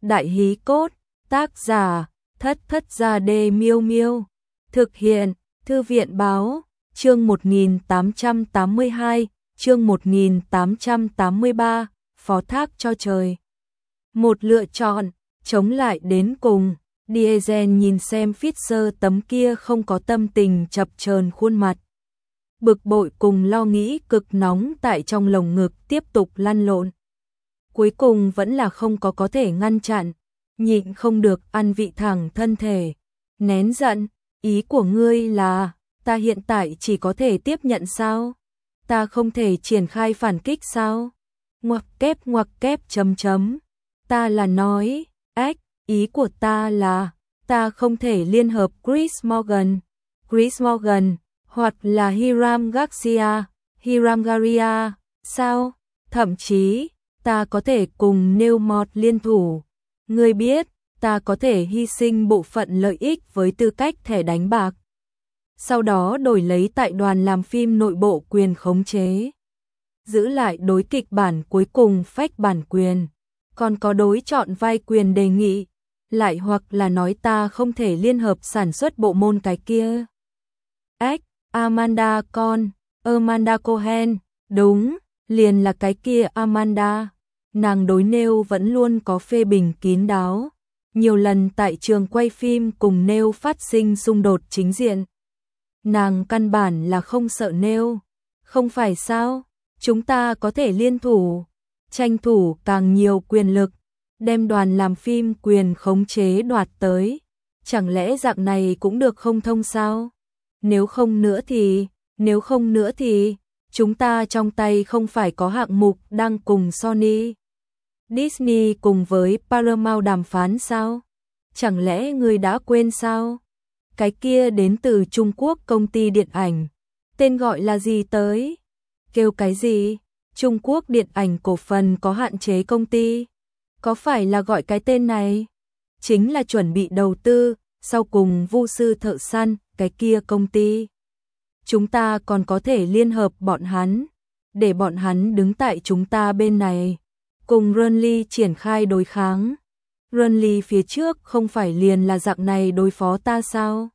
Đại hí cốt, tác giả, Thất Thất Gia Đê Miêu Miêu. Thực hiện, Thư viện báo, chương 1882, chương 1883, phó thác cho trời. Một lựa chọn, chống lại đến cùng. Diesel nhìn xem Fisher tấm kia không có tâm tình chập chờn khuôn mặt. Bực bội cùng lo nghĩ cực nóng tại trong lồng ngực tiếp tục lăn lộn. Cuối cùng vẫn là không có thể ngăn chặn, nhịn không được ăn vị thẳng thân thể. Nén giận, ý của ngươi là, ta hiện tại chỉ có thể tiếp nhận sao? Ta không thể triển khai phản kích sao? Ngoặc kép chấm chấm. Ta là nói, ý của ta là, ta không thể liên hợp Chris Morgan, hoặc là Hiram Garcia, sao? Thậm chí, ta có thể cùng Newmont liên thủ. Ngươi biết, ta có thể hy sinh bộ phận lợi ích với tư cách thẻ đánh bạc. Sau đó đổi lấy tại đoàn làm phim nội bộ quyền khống chế. Giữ lại đối kịch bản cuối cùng phách bản quyền. Còn có đối chọn vai quyền đề nghị. Lại hoặc là nói ta không thể liên hợp sản xuất bộ môn cái kia. Amanda Cohen, đúng, liền là cái kia Amanda. Nàng đối Nêu vẫn luôn có phê bình kín đáo. Nhiều lần tại trường quay phim cùng Nêu phát sinh xung đột chính diện. Nàng căn bản là không sợ Nêu. Không phải sao, chúng ta có thể liên thủ, tranh thủ càng nhiều quyền lực, đem đoàn làm phim quyền khống chế đoạt tới. Chẳng lẽ dạng này cũng được không thông sao? Nếu không nữa thì, chúng ta trong tay không phải có hạng mục đang cùng Sony, Disney cùng với Paramount đàm phán sao? Chẳng lẽ ngươi đã quên sao? Cái kia đến từ Trung Quốc công ty điện ảnh, tên gọi là gì tới? Kêu cái gì? Trung Quốc điện ảnh cổ phần có hạn chế công ty. Có phải là gọi cái tên này? Chính là chuẩn bị đầu tư, sau cùng Vu sư thợ săn, cái kia công ty. Chúng ta còn có thể liên hợp bọn hắn, để bọn hắn đứng tại chúng ta bên này, cùng Renly triển khai đối kháng. Renly phía trước không phải liền là dạng này đối phó ta sao?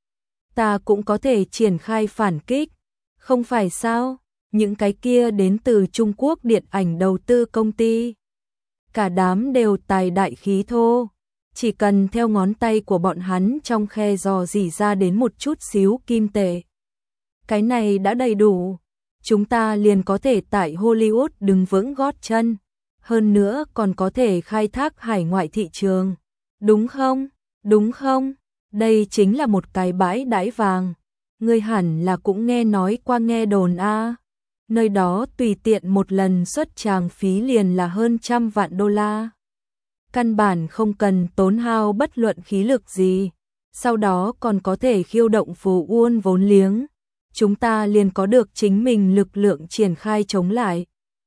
Ta cũng có thể triển khai phản kích, không phải sao? Những cái kia đến từ Trung Quốc điện ảnh đầu tư công ty. Cả đám đều tài đại khí thô, chỉ cần theo ngón tay của bọn hắn trong khe dò dỉ ra đến một chút xíu kim tệ. Cái này đã đầy đủ, chúng ta liền có thể tại Hollywood đứng vững gót chân, hơn nữa còn có thể khai thác hải ngoại thị trường. Đúng không? Đúng không? Đây chính là một cái bãi đãi vàng. Ngươi hẳn là cũng nghe nói qua nghe đồn a. Nơi đó tùy tiện một lần xuất tràng phí liền là hơn $100 vạn. Căn bản không cần tốn hao bất luận khí lực gì. Sau đó còn có thể khiêu động phù uôn vốn liếng. Chúng ta liền có được chính mình lực lượng triển khai chống lại.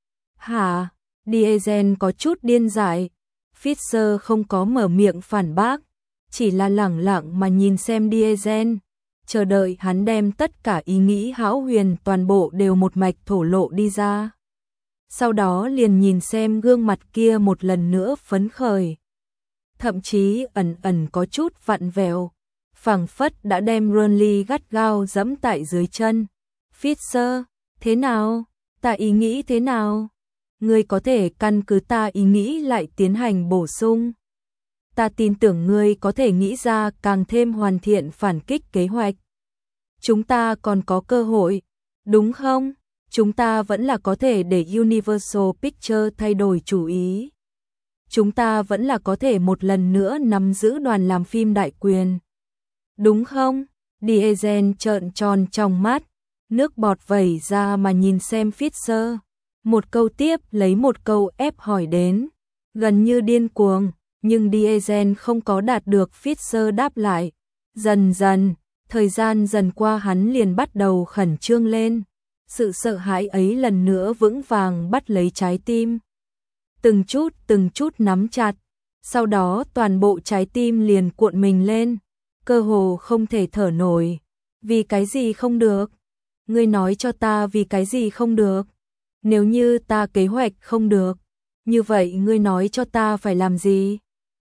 Hả? Diesel có chút điên dại. Fisher không có mở miệng phản bác, chỉ là lẳng lặng mà nhìn xem Diesel, chờ đợi hắn đem tất cả ý nghĩ hão huyền toàn bộ đều một mạch thổ lộ đi ra. Sau đó liền nhìn xem gương mặt kia một lần nữa phấn khởi. Thậm chí ẩn có chút vặn vẹo, phảng phất đã đem Renly gắt gao giẫm tại dưới chân. Fisher, thế nào? Ta ý nghĩ thế nào? Ngươi có thể căn cứ ta ý nghĩ lại tiến hành bổ sung. Ta tin tưởng ngươi có thể nghĩ ra càng thêm hoàn thiện phản kích kế hoạch. Chúng ta còn có cơ hội, đúng không? Chúng ta vẫn là có thể để Universal Pictures thay đổi chủ ý. Chúng ta vẫn là có thể một lần nữa nắm giữ đoàn làm phim đại quyền. Đúng không? Diesel trợn tròn trong mắt, nước bọt vẩy ra mà nhìn xem Fisher. Một câu tiếp lấy một câu ép hỏi đến, gần như điên cuồng, nhưng Diesel không có đạt được Fisher đáp lại. Dần dần, thời gian dần qua hắn liền bắt đầu khẩn trương lên. Sự sợ hãi ấy lần nữa vững vàng bắt lấy trái tim. Từng chút nắm chặt, sau đó toàn bộ trái tim liền cuộn mình lên, cơ hồ không thể thở nổi. Vì cái gì không được? Ngươi nói cho ta vì cái gì không được? Nếu như ta kế hoạch không được, như vậy ngươi nói cho ta phải làm gì?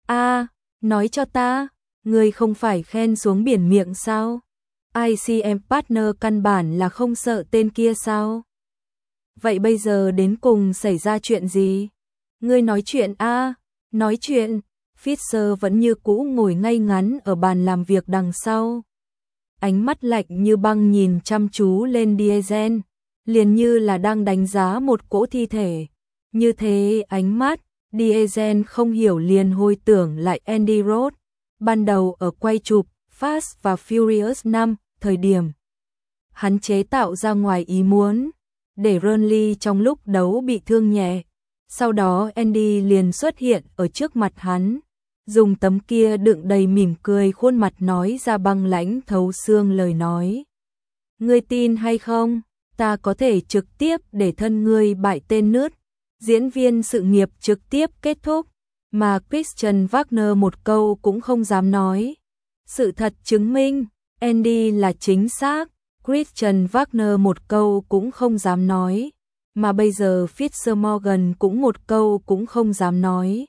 Nói cho ta, ngươi không phải khen xuống biển miệng sao? ICM partner căn bản là không sợ tên kia sao? Vậy bây giờ đến cùng xảy ra chuyện gì? Ngươi nói chuyện nói chuyện. Fisher vẫn như cũ ngồi ngay ngắn ở bàn làm việc đằng sau. Ánh mắt lạnh như băng nhìn chăm chú lên Diesel, liền như là đang đánh giá một cỗ thi thể. Như thế ánh mắt, Diesel không hiểu liền hồi tưởng lại Andy Roth, ban đầu ở quay chụp Fast và Furious 5, thời điểm hắn chế tạo ra ngoài ý muốn, để Ronley trong lúc đấu bị thương nhẹ. Sau đó Andy liền xuất hiện ở trước mặt hắn, dùng tấm kia đựng đầy mỉm cười khuôn mặt nói ra băng lãnh thấu xương lời nói. Ngươi tin hay không, ta có thể trực tiếp để thân ngươi bại tên nướt, diễn viên sự nghiệp trực tiếp kết thúc, mà Christian Wagner một câu cũng không dám nói. Sự thật chứng minh, Andy là chính xác, Christian Wagner một câu cũng không dám nói, mà bây giờ Fitzgerald cũng một câu cũng không dám nói.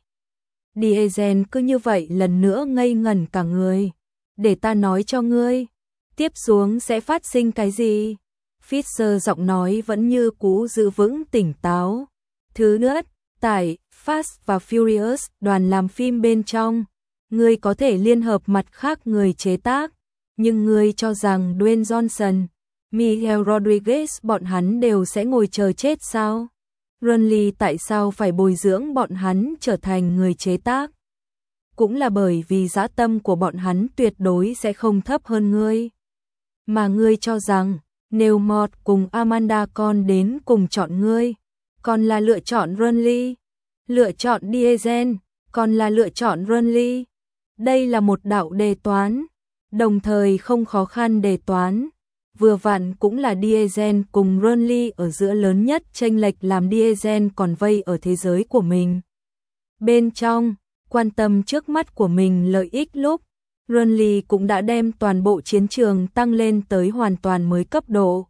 Diesel cứ như vậy lần nữa ngây ngẩn cả người. Để ta nói cho ngươi, tiếp xuống sẽ phát sinh cái gì? Fisher giọng nói vẫn như cũ giữ vững tỉnh táo. Thứ nhất, tại Fast và Furious đoàn làm phim bên trong, ngươi có thể liên hợp mặt khác người chế tác, nhưng ngươi cho rằng Dwayne Johnson, Michelle Rodriguez bọn hắn đều sẽ ngồi chờ chết sao? Ronley tại sao phải bồi dưỡng bọn hắn trở thành người chế tác? Cũng là bởi vì dã tâm của bọn hắn tuyệt đối sẽ không thấp hơn ngươi. Mà ngươi cho rằng, nếu Mort cùng Amanda con đến cùng chọn ngươi, còn là lựa chọn Ronley, lựa chọn Diesel, còn là lựa chọn Ronley. Đây là một đạo đề toán, đồng thời không khó khăn đề toán. Vừa vặn cũng là Diesel cùng Ronley ở giữa lớn nhất chênh lệch làm Diesel còn vây ở thế giới của mình. Bên trong, quan tâm trước mắt của mình lợi ích lúc, Ronley cũng đã đem toàn bộ chiến trường tăng lên tới hoàn toàn mới cấp độ.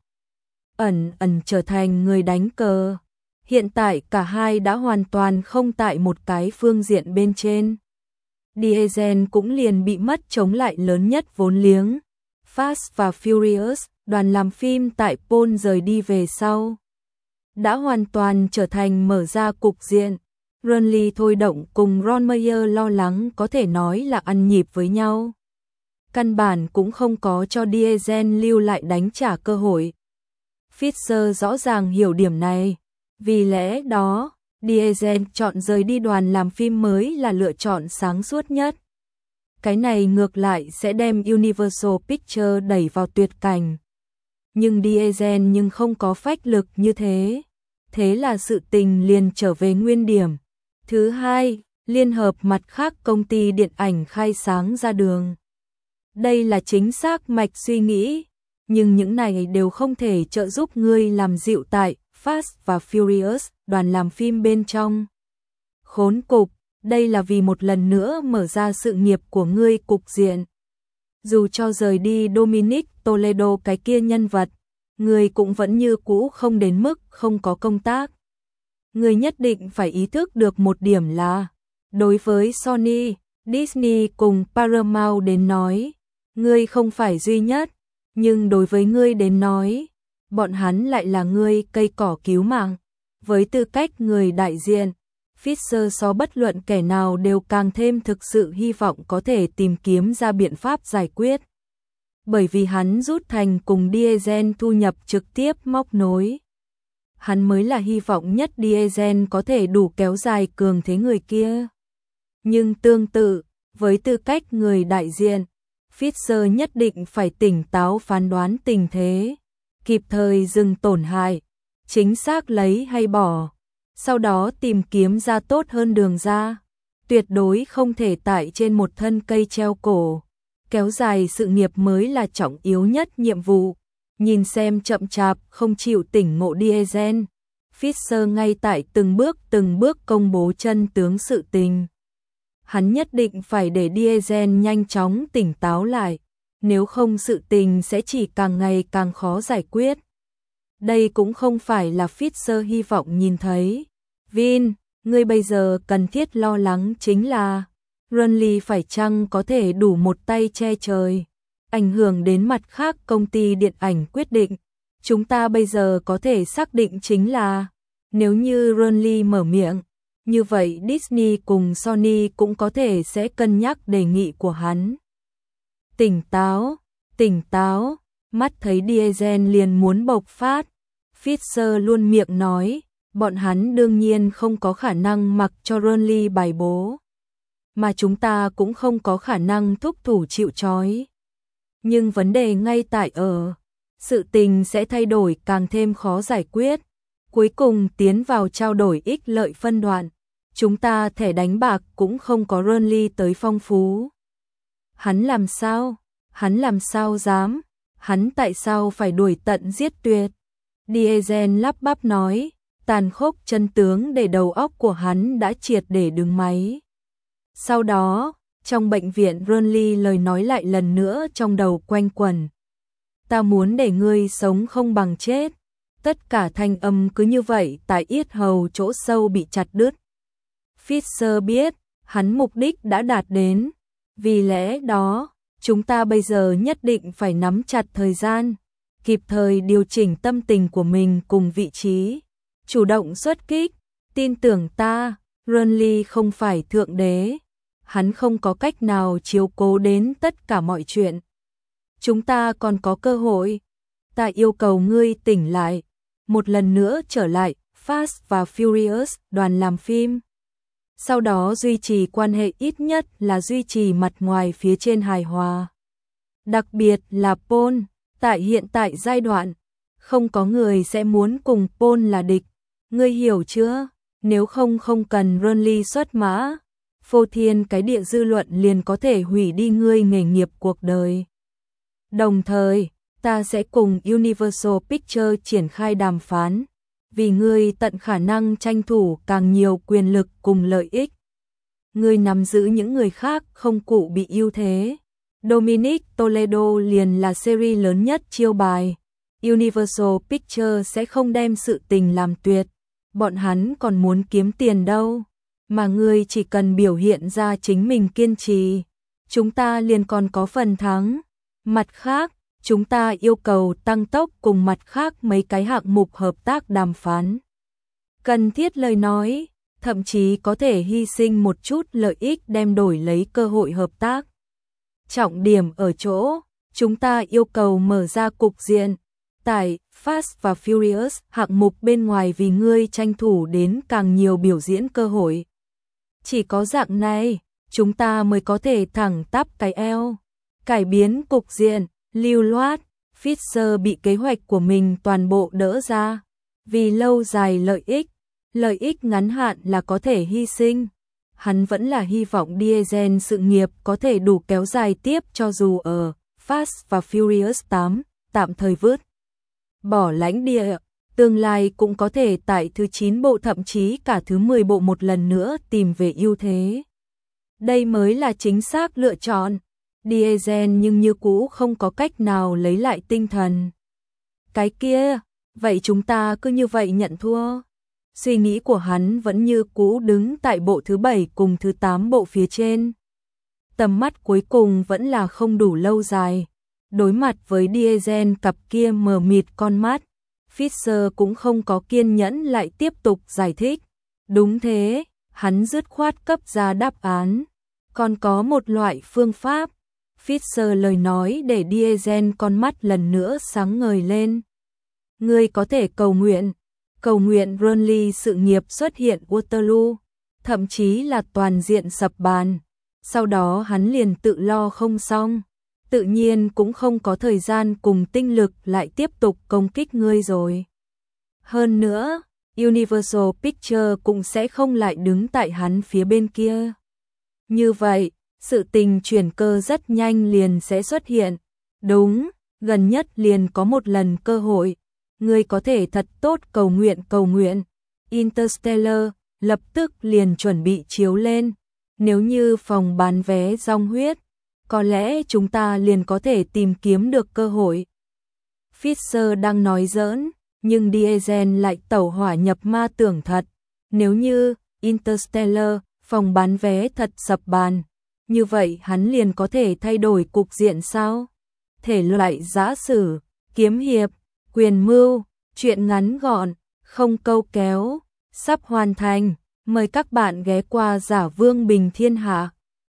Ẩn trở thành người đánh cờ. Hiện tại cả hai đã hoàn toàn không tại một cái phương diện bên trên. Diesel cũng liền bị mất chống lại lớn nhất vốn liếng. Fast và Furious, đoàn làm phim tại Paul rời đi về sau, đã hoàn toàn trở thành mở ra cục diện. Ronley thôi động cùng Ron Meyer lo lắng có thể nói là ăn nhịp với nhau. Căn bản cũng không có cho Diesel lưu lại đánh trả cơ hội. Fisher rõ ràng hiểu điểm này. Vì lẽ đó, Diesel chọn rời đi đoàn làm phim mới là lựa chọn sáng suốt nhất. Cái này ngược lại sẽ đem Universal Pictures đẩy vào tuyệt cảnh. Nhưng Diesel không có phách lực như thế. Thế là sự tình liền trở về nguyên điểm. Thứ hai, liên hợp mặt khác công ty điện ảnh khai sáng ra đường. Đây là chính xác mạch suy nghĩ, nhưng những này đều không thể trợ giúp ngươi làm dịu tại Fast và Furious, đoàn làm phim bên trong. Khốn cục, đây là vì một lần nữa mở ra sự nghiệp của ngươi cục diện. Dù cho rời đi Dominic Toretto cái kia nhân vật, ngươi cũng vẫn như cũ không đến mức không có công tác. Ngươi nhất định phải ý thức được một điểm là, đối với Sony, Disney cùng Paramount đến nói, ngươi không phải duy nhất, nhưng đối với ngươi đến nói, bọn hắn lại là ngươi cây cỏ cứu mạng. Với tư cách người đại diện, Fisher so bất luận kẻ nào đều càng thêm thực sự hy vọng có thể tìm kiếm ra biện pháp giải quyết. Bởi vì hắn rút thành cùng Diesel thu nhập trực tiếp móc nối. Hắn mới là hy vọng nhất Diesel có thể đủ kéo dài cường thế người kia. Nhưng tương tự, với tư cách người đại diện, Fisher nhất định phải tỉnh táo phán đoán tình thế, kịp thời dừng tổn hại, chính xác lấy hay bỏ, sau đó tìm kiếm ra tốt hơn đường ra, tuyệt đối không thể tại trên một thân cây treo cổ, kéo dài sự nghiệp mới là trọng yếu nhất nhiệm vụ. Nhìn xem chậm chạp không chịu tỉnh ngộ Diesel, Fisher ngay tại từng bước công bố chân tướng sự tình. Hắn nhất định phải để Diesel nhanh chóng tỉnh táo lại, nếu không sự tình sẽ chỉ càng ngày càng khó giải quyết. Đây cũng không phải là Fisher hy vọng nhìn thấy. Vin, ngươi bây giờ cần thiết lo lắng chính là Renly phải chăng có thể đủ một tay che trời, ảnh hưởng đến mặt khác công ty điện ảnh quyết định. Chúng ta bây giờ có thể xác định chính là, nếu như Renly mở miệng, như vậy Disney cùng Sony cũng có thể sẽ cân nhắc đề nghị của hắn. Tỉnh táo, mắt thấy Diesel liền muốn bộc phát. Fisher luôn miệng nói, bọn hắn đương nhiên không có khả năng mặc cho Renly bài bố, mà chúng ta cũng không có khả năng thúc thủ chịu trói. Nhưng vấn đề ngay tại ở, sự tình sẽ thay đổi càng thêm khó giải quyết. Cuối cùng tiến vào trao đổi ích lợi phân đoạn, chúng ta thẻ đánh bạc cũng không có Renly tới phong phú. Hắn làm sao dám, hắn tại sao phải đuổi tận giết tuyệt. Diesel lắp bắp nói, tàn khốc chân tướng để đầu óc của hắn đã triệt để đứng máy. Sau đó, trong bệnh viện Renly lời nói lại lần nữa trong đầu quanh quẩn. Ta muốn để ngươi sống không bằng chết. Tất cả thanh âm cứ như vậy tại yết hầu chỗ sâu bị chặt đứt. Fisher biết, hắn mục đích đã đạt đến. Vì lẽ đó, chúng ta bây giờ nhất định phải nắm chặt thời gian, kịp thời điều chỉnh tâm tình của mình cùng vị trí, chủ động xuất kích. Tin tưởng ta, Renly không phải thượng đế, hắn không có cách nào chiếu cố đến tất cả mọi chuyện. Chúng ta còn có cơ hội. Ta yêu cầu ngươi tỉnh lại, một lần nữa trở lại Fast và Furious đoàn làm phim. Sau đó duy trì quan hệ, ít nhất là duy trì mặt ngoài phía trên hài hòa. Đặc biệt là Paul, tại hiện tại giai đoạn, không có người sẽ muốn cùng Paul là địch. Ngươi hiểu chưa? Nếu không cần Renly xuất mã, phô thiên cái địa dư luận liền có thể hủy đi ngươi nghề nghiệp cuộc đời. Đồng thời, ta sẽ cùng Universal Pictures triển khai đàm phán, vì ngươi tận khả năng tranh thủ càng nhiều quyền lực cùng lợi ích. Ngươi nắm giữ những người khác không cụ bị ưu thế. Dominic Toretto liền là series lớn nhất chiêu bài. Universal Pictures sẽ không đem sự tình làm tuyệt. Bọn hắn còn muốn kiếm tiền đâu. Mà ngươi chỉ cần biểu hiện ra chính mình kiên trì, chúng ta liền còn có phần thắng. Mặt khác, chúng ta yêu cầu tăng tốc cùng mặt khác mấy cái hạng mục hợp tác đàm phán. Cần thiết lời nói, thậm chí có thể hy sinh một chút lợi ích đem đổi lấy cơ hội hợp tác. Trọng điểm ở chỗ, chúng ta yêu cầu mở ra cục diện, tại Fast và Furious hạng mục bên ngoài vì ngươi tranh thủ đến càng nhiều biểu diễn cơ hội. Chỉ có dạng này, chúng ta mới có thể thẳng tắp cái eo, cải biến cục diện. Lưu loát, Fisher bị kế hoạch của mình toàn bộ đỡ ra, vì lâu dài lợi ích ngắn hạn là có thể hy sinh. Hắn vẫn là hy vọng Diesel sự nghiệp có thể đủ kéo dài tiếp cho dù ở Fast và Furious 8 tạm thời vứt bỏ lãnh địa, tương lai cũng có thể tại thứ 9 bộ thậm chí cả thứ 10 bộ một lần nữa tìm về ưu thế. Đây mới là chính xác lựa chọn. Diesel nhưng như cũ không có cách nào lấy lại tinh thần. Cái kia, vậy chúng ta cứ như vậy nhận thua. Suy nghĩ của hắn vẫn như cũ đứng tại bộ thứ 7 cùng thứ 8 bộ phía trên. Tầm mắt cuối cùng vẫn là không đủ lâu dài. Đối mặt với Diesel cặp kia mờ mịt con mắt, Fisher cũng không có kiên nhẫn lại tiếp tục giải thích. Đúng thế, hắn dứt khoát cấp ra đáp án. Còn có một loại phương pháp. Fisher lời nói để Diesel con mắt lần nữa sáng ngời lên. Ngươi có thể cầu nguyện Renly sự nghiệp xuất hiện Waterloo, thậm chí là toàn diện sập bàn. Sau đó hắn liền tự lo không xong, tự nhiên cũng không có thời gian cùng tinh lực lại tiếp tục công kích ngươi rồi. Hơn nữa, Universal Pictures cũng sẽ không lại đứng tại hắn phía bên kia. Như vậy, sự tình chuyển cơ rất nhanh liền sẽ xuất hiện. Đúng, gần nhất liền có một lần cơ hội. Ngươi có thể thật tốt cầu nguyện. Interstellar lập tức liền chuẩn bị chiếu lên. Nếu như phòng bán vé rong huyết, có lẽ chúng ta liền có thể tìm kiếm được cơ hội. Fisher đang nói giỡn, nhưng Diesel lại tẩu hỏa nhập ma tưởng thật. Nếu như Interstellar phòng bán vé thật sập bàn, như vậy hắn liền có thể thay đổi cục diện sao? Thể loại giã sử, kiếm hiệp, quyền mưu, truyện ngắn gọn, không câu kéo, sắp hoàn thành. Mời các bạn ghé qua Giả Vương Bình Thiên Hạ.